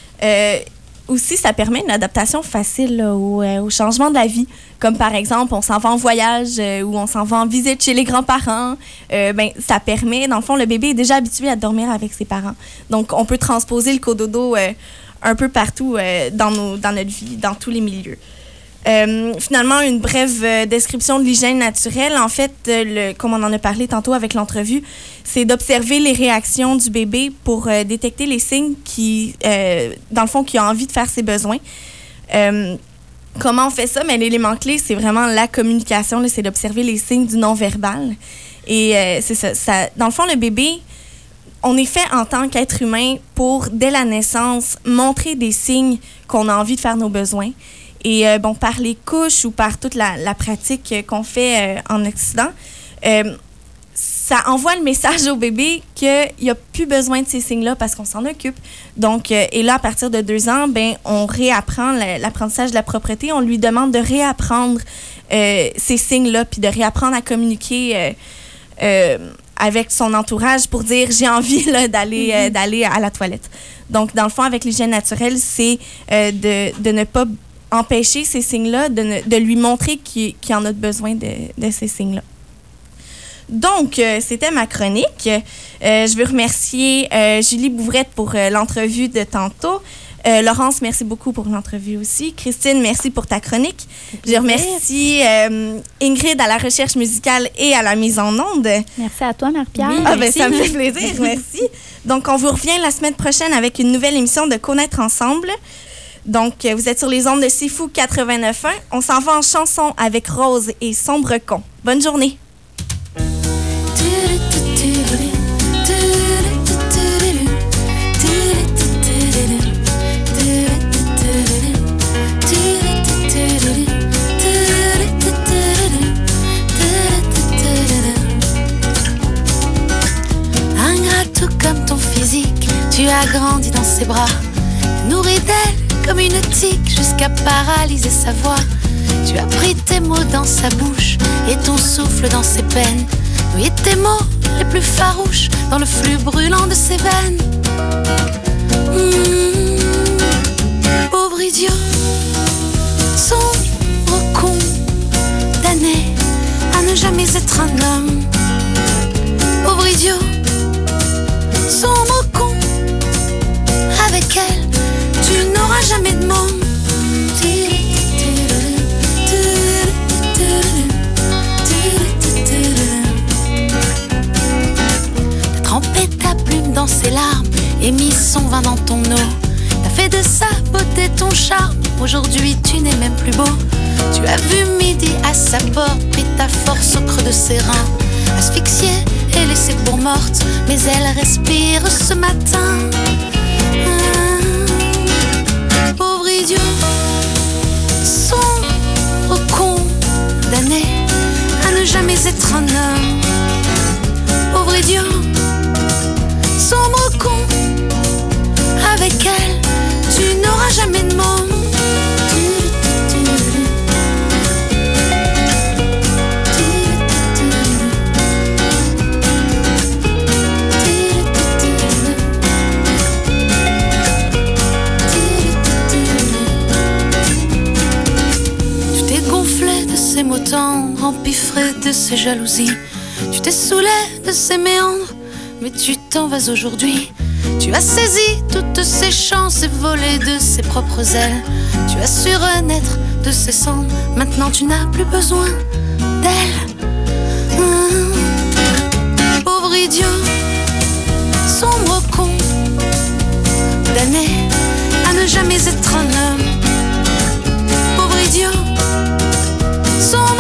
Aussi, ça permet une adaptation facile au changement de la vie. Comme par exemple, on s'en va en voyage ou on s'en va en visite chez les grands-parents. Ça permet, dans le fond, le bébé est déjà habitué à dormir avec ses parents. Donc, on peut transposer le cododo un peu partout dans notre vie, dans tous les milieux. Finalement, une brève description de l'hygiène naturelle. En fait, comme on en a parlé tantôt avec l'entrevue, c'est d'observer les réactions du bébé pour détecter les signes dans le fond, qui a envie de faire ses besoins. Comment on fait ça? Mais l'élément clé, c'est vraiment la communication. Là, c'est d'observer les signes du non-verbal. Et c'est ça. Dans le fond, le bébé, on est fait en tant qu'être humain pour, dès la naissance, montrer des signes qu'on a envie de faire nos besoins. Et par les couches ou par toute la pratique qu'on fait en Occident, ça envoie le message au bébé qu'il n'y a plus besoin de ces signes-là parce qu'on s'en occupe. Donc, et là, à partir de 2 ans, on réapprend l'apprentissage de la propreté. On lui demande de réapprendre ces signes-là puis de réapprendre à communiquer avec son entourage pour dire « j'ai envie d'aller à la toilette ». Donc, dans le fond, avec l'hygiène naturelle, c'est de ne pas empêcher ces signes-là, de lui montrer qu'il en a besoin de ces signes-là. Donc, c'était ma chronique. Je veux remercier Julie Bouvrette pour l'entrevue de tantôt. Laurence, merci beaucoup pour l'entrevue aussi. Christine, merci pour ta chronique. Je remercie Ingrid à la recherche musicale et à la mise en onde. Merci à toi, Marie-Pierre. Oui, ça me fait plaisir, merci. Donc, on vous revient la semaine prochaine avec une nouvelle émission de Connaître ensemble. Donc, vous êtes sur les ondes de C'est Fou 89.1. On s'en va en chanson avec Rose et Sombre Con. Bonne journée. Comme ton physique, tu as grandi dans ses bras, nourri d'elle comme une tique jusqu'à paralyser sa voix. Tu as pris tes mots dans sa bouche et ton souffle dans ses peines, noyé tes mots les plus farouches dans le flux brûlant de ses veines. Pauvre idiot, sombre condamné à ne jamais être un homme. Pauvre idiot, sombre con, avec elle, tu n'auras jamais de monde. T'as trempé ta plume dans ses larmes et mis son vin dans ton eau. T'as fait de sa beauté ton charme, aujourd'hui tu n'es même plus beau. Tu as vu midi à sa porte, pris ta force au creux de ses reins, asphyxiée et laissée pour morte, mais elle respire ce matin. Pauvre idiot, sombre condamné à ne jamais être un homme. Pauvre idiot, sombre con, avec elle, tu n'auras jamais de monde. Ces mots tendres, empiffrés de ces jalousies. Tu t'es saoulé de ces méandres, mais tu t'en vas aujourd'hui. Tu as saisi toutes ces chances et volé de ses propres ailes. Tu as su renaître de ses cendres, maintenant tu n'as plus besoin d'elle. Pauvre idiot, sombre con, condamné à ne jamais être un homme. Pauvre idiot, sombre